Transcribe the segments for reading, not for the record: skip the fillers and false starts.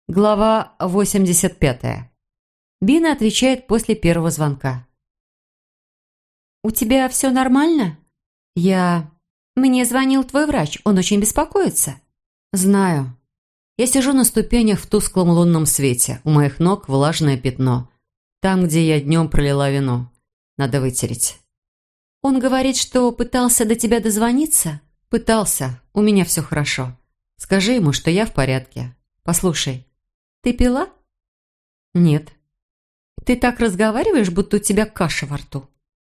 Глава 85. Бина отвечает после первого звонка. «У тебя все нормально?» «Мне звонил твой врач, он очень беспокоится». «Знаю. Я сижу на ступенях в тусклом лунном свете. У моих ног влажное пятно. Там, где я днем пролила вино. Надо вытереть». «Он говорит, что пытался до тебя дозвониться?» «Пытался. У меня все хорошо. Скажи ему, что я в порядке. Послушай». «Ты пила?» «Нет». «Ты так разговариваешь, будто у тебя каша во рту».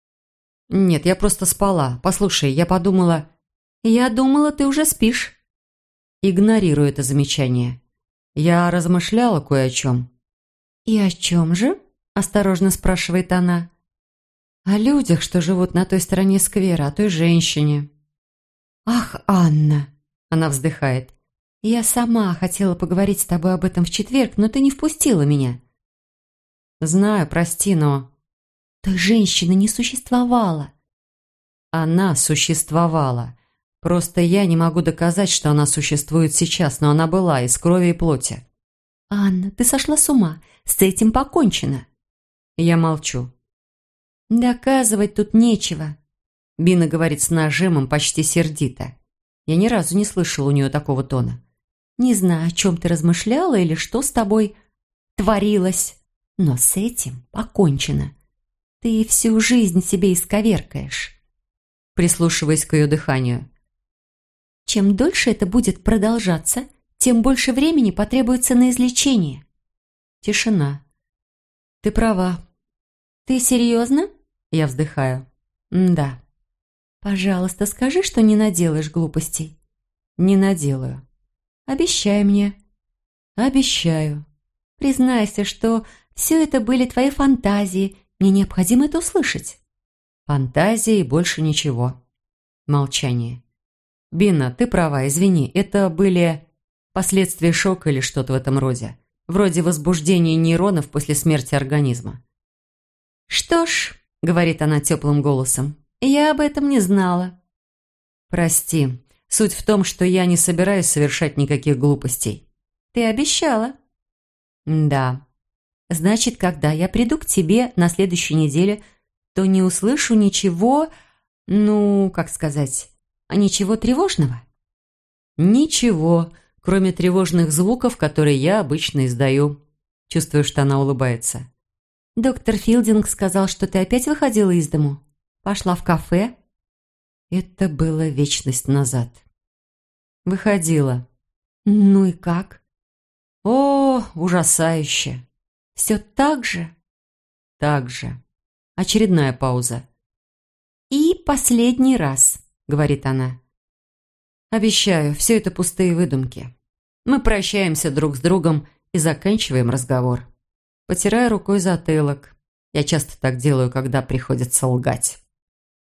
«Нет, я просто спала. Послушай, я подумала...» «Я думала, ты уже спишь». Игнорирую это замечание. Я размышляла кое о чем. «И о чем же?» – осторожно спрашивает она. «О людях, что живут на той стороне сквера, о той женщине». «Ах, Анна!» – она вздыхает. «Я сама хотела поговорить с тобой об этом в четверг, но ты не впустила меня». «Знаю, прости, но...» «Той женщины не существовало». «Она существовала. Просто я не могу доказать, что она существует сейчас, но она была из крови и плоти». «Анна, ты сошла с ума. С этим покончено». Я молчу. «Доказывать тут нечего», — Бина говорит с нажимом, почти сердито. Я ни разу не слышала у нее такого тона. «Не знаю, о чем ты размышляла или что с тобой творилось, но с этим покончено. Ты всю жизнь себе исковеркаешь», прислушиваясь к ее дыханию. «Чем дольше это будет продолжаться, тем больше времени потребуется на излечение». Тишина. «Ты права». «Ты серьезно?» Я вздыхаю. «Да». «Пожалуйста, скажи, что не наделаешь глупостей». «Не наделаю». «Обещай мне». «Обещаю». «Признайся, что все это были твои фантазии. Мне необходимо это услышать». «Фантазии и больше ничего». Молчание. «Бина, ты права, извини, это были последствия шока или что-то в этом роде. Вроде возбуждения нейронов после смерти организма». «Что ж», — говорит она теплым голосом, — «я об этом не знала». «Прости, суть в том, что я не собираюсь совершать никаких глупостей». «Ты обещала». «Да». «Значит, когда я приду к тебе на следующей неделе, то не услышу ничего, как сказать, ничего тревожного?» «Ничего, кроме тревожных звуков, которые я обычно издаю». Чувствую, что она улыбается. «Доктор Филдинг сказал, что ты опять выходила из дому? Пошла в кафе?» Это было вечность назад. «Выходила». «Ну и как?» «О, ужасающе!» «Все так же?» «Так же». Очередная пауза. «И последний раз», — говорит она. «Обещаю, все это пустые выдумки. Мы прощаемся друг с другом и заканчиваем разговор. Потираю рукой затылок. Я часто так делаю, когда приходится лгать».